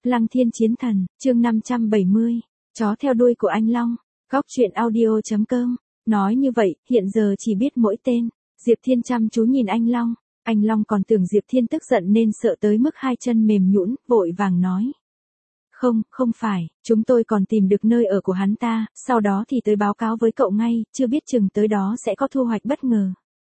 Lăng Thiên Chiến Thần, chương 570, chó theo đuôi của anh Long, góc truyện audio.com, nói như vậy, hiện giờ chỉ biết mỗi tên, Diệp Thiên chăm chú nhìn anh Long còn tưởng Diệp Thiên tức giận nên sợ tới mức hai chân mềm nhũn, vội vàng nói. Không phải, chúng tôi còn tìm được nơi ở của hắn ta, sau đó thì tới báo cáo với cậu ngay, chưa biết chừng tới đó sẽ có thu hoạch bất ngờ.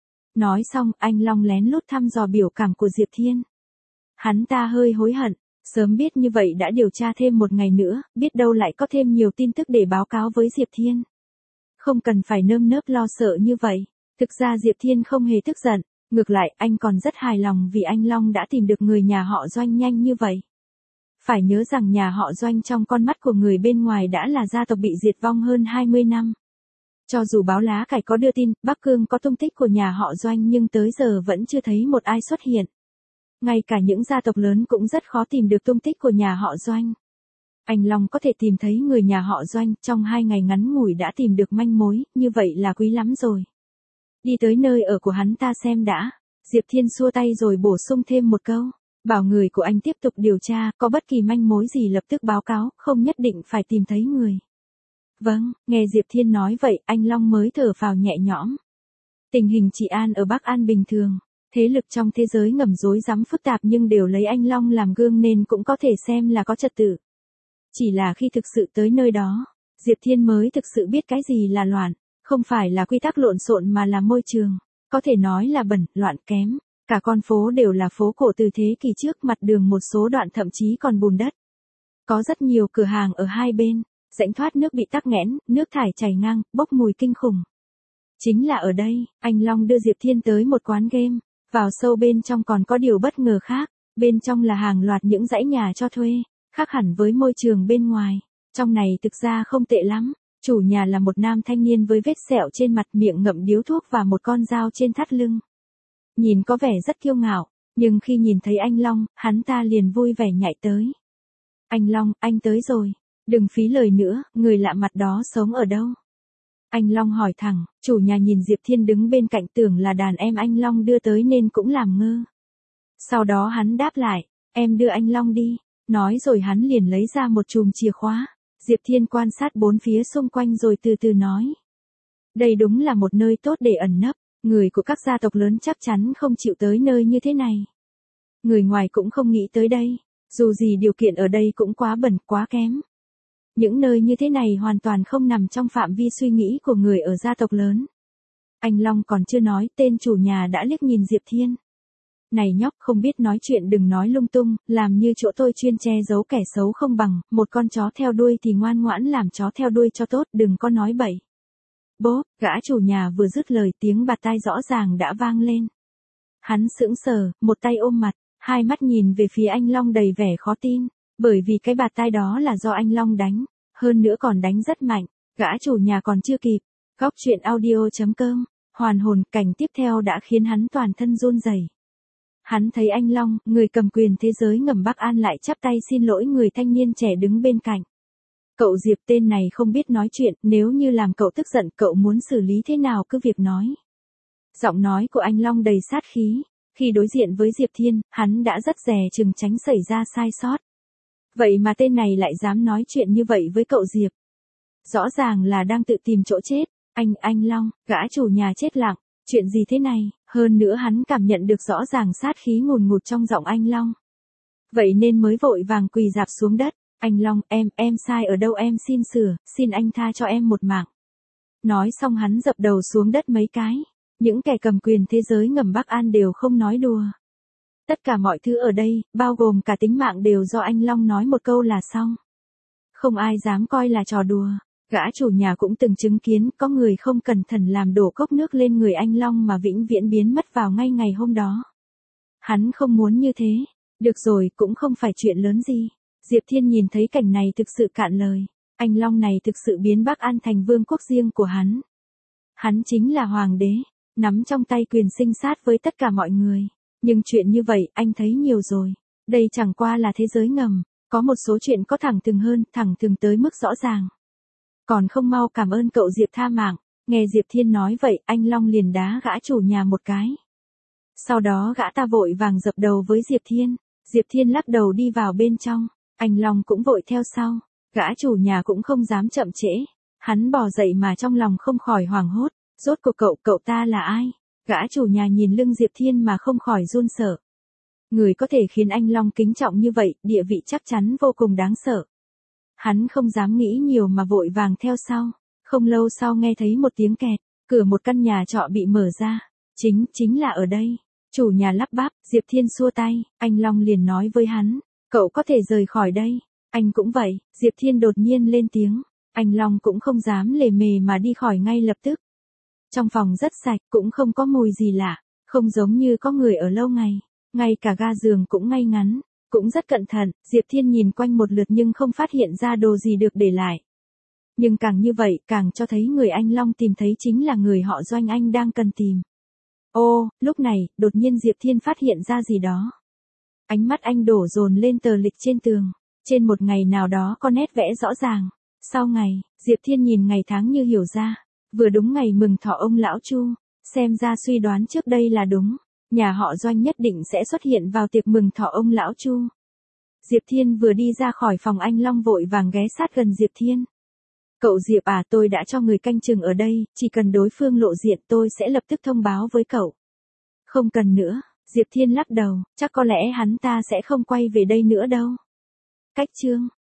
Nói xong, anh Long lén lút thăm dò biểu cảm của Diệp Thiên. Hắn ta hơi hối hận, sớm biết như vậy đã điều tra thêm một ngày nữa, biết đâu lại có thêm nhiều tin tức để báo cáo với Diệp Thiên. Không cần phải nơm nớp lo sợ như vậy, thực ra Diệp Thiên không hề tức giận, ngược lại anh còn rất hài lòng vì anh Long đã tìm được người nhà họ Doanh nhanh như vậy. Phải nhớ rằng nhà họ Doanh trong con mắt của người bên ngoài đã là gia tộc bị diệt vong hơn 20 năm. Cho dù báo lá cải có đưa tin, Bắc Cương có tung tích của nhà họ Doanh nhưng tới giờ vẫn chưa thấy một ai xuất hiện. Ngay cả những gia tộc lớn cũng rất khó tìm được tung tích của nhà họ Doanh. Anh Long có thể tìm thấy người nhà họ Doanh trong 2 ngày ngắn ngủi đã tìm được manh mối, như vậy là quý lắm rồi. Đi tới nơi ở của hắn ta xem đã. Diệp Thiên xua tay rồi bổ sung thêm một câu. Bảo người của anh tiếp tục điều tra, có bất kỳ manh mối gì lập tức báo cáo, không nhất định phải tìm thấy người. Vâng, nghe Diệp Thiên nói vậy, anh Long mới thở phào nhẹ nhõm. Tình hình trị an ở Bắc An bình thường, thế lực trong thế giới ngầm rối rắm phức tạp nhưng đều lấy anh Long làm gương nên cũng có thể xem là có trật tự. Chỉ là khi thực sự tới nơi đó, Diệp Thiên mới thực sự biết cái gì là loạn, không phải là quy tắc lộn xộn mà là môi trường, có thể nói là bẩn, loạn kém. Cả con phố đều là phố cổ từ thế kỷ trước, mặt đường một số đoạn thậm chí còn bùn đất. Có rất nhiều cửa hàng ở hai bên, rãnh thoát nước bị tắc nghẽn, nước thải chảy ngang, bốc mùi kinh khủng. Chính là ở đây, anh Long đưa Diệp Thiên tới một quán game, vào sâu bên trong còn có điều bất ngờ khác, bên trong là hàng loạt những dãy nhà cho thuê, khác hẳn với môi trường bên ngoài. Trong này thực ra không tệ lắm, chủ nhà là một nam thanh niên với vết sẹo trên mặt, miệng ngậm điếu thuốc và một con dao trên thắt lưng. Nhìn có vẻ rất kiêu ngạo, nhưng khi nhìn thấy anh Long, hắn ta liền vui vẻ nhảy tới. Anh Long, anh tới rồi. Đừng phí lời nữa, người lạ mặt đó sống ở đâu? Anh Long hỏi thẳng, chủ nhà nhìn Diệp Thiên đứng bên cạnh tưởng là đàn em anh Long đưa tới nên cũng làm ngơ. Sau đó hắn đáp lại, em đưa anh Long đi. Nói rồi hắn liền lấy ra một chùm chìa khóa. Diệp Thiên quan sát bốn phía xung quanh rồi từ từ nói. Đây đúng là một nơi tốt để ẩn nấp. Người của các gia tộc lớn chắc chắn không chịu tới nơi như thế này. Người ngoài cũng không nghĩ tới đây, dù gì điều kiện ở đây cũng quá bẩn, quá kém. Những nơi như thế này hoàn toàn không nằm trong phạm vi suy nghĩ của người ở gia tộc lớn. Anh Long còn chưa nói, tên chủ nhà đã liếc nhìn Diệp Thiên. Này nhóc, không biết nói chuyện đừng nói lung tung, làm như chỗ tôi chuyên che giấu kẻ xấu không bằng, một con chó theo đuôi thì ngoan ngoãn làm chó theo đuôi cho tốt, đừng có nói bậy. Bố, gã chủ nhà vừa dứt lời tiếng bạt tai rõ ràng đã vang lên. Hắn sững sờ, một tay ôm mặt, hai mắt nhìn về phía anh Long đầy vẻ khó tin, bởi vì cái bạt tai đó là do anh Long đánh, hơn nữa còn đánh rất mạnh, gã chủ nhà còn chưa kịp. Góc truyện audio.com, hoàn hồn, cảnh tiếp theo đã khiến hắn toàn thân run rẩy. Hắn thấy anh Long, người cầm quyền thế giới ngầm Bắc An lại chắp tay xin lỗi người thanh niên trẻ đứng bên cạnh. Cậu Diệp, tên này không biết nói chuyện, nếu như làm cậu tức giận cậu muốn xử lý thế nào cứ việc nói. Giọng nói của anh Long đầy sát khí, khi đối diện với Diệp Thiên, hắn đã rất dè chừng tránh xảy ra sai sót. Vậy mà tên này lại dám nói chuyện như vậy với cậu Diệp. Rõ ràng là đang tự tìm chỗ chết, anh Long, gã chủ nhà chết lặng, chuyện gì thế này, hơn nữa hắn cảm nhận được rõ ràng sát khí ngùn ngụt trong giọng anh Long. Vậy nên mới vội vàng quỳ rạp xuống đất. Anh Long, em sai ở đâu em xin sửa, xin anh tha cho em một mạng. Nói xong hắn dập đầu xuống đất mấy cái. Những kẻ cầm quyền thế giới ngầm Bắc An đều không nói đùa. Tất cả mọi thứ ở đây, bao gồm cả tính mạng đều do anh Long nói một câu là xong. Không ai dám coi là trò đùa. Gã chủ nhà cũng từng chứng kiến có người không cẩn thận làm đổ cốc nước lên người anh Long mà vĩnh viễn biến mất vào ngay ngày hôm đó. Hắn không muốn như thế. Được rồi, cũng không phải chuyện lớn gì. Diệp Thiên nhìn thấy cảnh này thực sự cạn lời. Anh Long này thực sự biến Bắc An thành vương quốc riêng của hắn. Hắn chính là hoàng đế, nắm trong tay quyền sinh sát với tất cả mọi người. Nhưng chuyện như vậy anh thấy nhiều rồi. Đây chẳng qua là thế giới ngầm, có một số chuyện có thẳng thừng hơn, thẳng thừng tới mức rõ ràng. Còn không mau cảm ơn cậu Diệp tha mạng. Nghe Diệp Thiên nói vậy, anh Long liền đá gã chủ nhà một cái. Sau đó gã ta vội vàng dập đầu với Diệp Thiên. Diệp Thiên lắc đầu đi vào bên trong. Anh Long cũng vội theo sau, gã chủ nhà cũng không dám chậm trễ. Hắn bò dậy mà trong lòng không khỏi hoảng hốt, rốt cuộc cậu ta là ai? Gã chủ nhà nhìn lưng Diệp Thiên mà không khỏi run sợ. Người có thể khiến anh Long kính trọng như vậy, địa vị chắc chắn vô cùng đáng sợ. Hắn không dám nghĩ nhiều mà vội vàng theo sau. Không lâu sau nghe thấy một tiếng kẹt, cửa một căn nhà trọ bị mở ra. Chính là ở đây. Chủ nhà lắp bắp, Diệp Thiên xua tay, anh Long liền nói với hắn, cậu có thể rời khỏi đây. Anh cũng vậy, Diệp Thiên đột nhiên lên tiếng. Anh Long cũng không dám lề mề mà đi khỏi ngay lập tức. Trong phòng rất sạch, cũng không có mùi gì lạ, không giống như có người ở lâu ngày. Ngay cả ga giường cũng ngay ngắn, cũng rất cẩn thận. Diệp Thiên nhìn quanh một lượt nhưng không phát hiện ra đồ gì được để lại. Nhưng càng như vậy, càng cho thấy người anh Long tìm thấy chính là người họ Doanh anh đang cần tìm. Ô, lúc này, đột nhiên Diệp Thiên phát hiện ra gì đó. Ánh mắt anh đổ dồn lên tờ lịch trên tường. Trên một ngày nào đó có nét vẽ rõ ràng. Sau ngày, Diệp Thiên nhìn ngày tháng như hiểu ra. Vừa đúng ngày mừng thọ ông lão Chu. Xem ra suy đoán trước đây là đúng. Nhà họ Doanh nhất định sẽ xuất hiện vào tiệc mừng thọ ông lão Chu. Diệp Thiên vừa đi ra khỏi phòng anh Long vội vàng ghé sát gần Diệp Thiên. Cậu Diệp à, tôi đã cho người canh chừng ở đây, chỉ cần đối phương lộ diện tôi sẽ lập tức thông báo với cậu. Không cần nữa, Diệp Thiên lắc đầu, chắc có lẽ hắn ta sẽ không quay về đây nữa đâu. Cách chương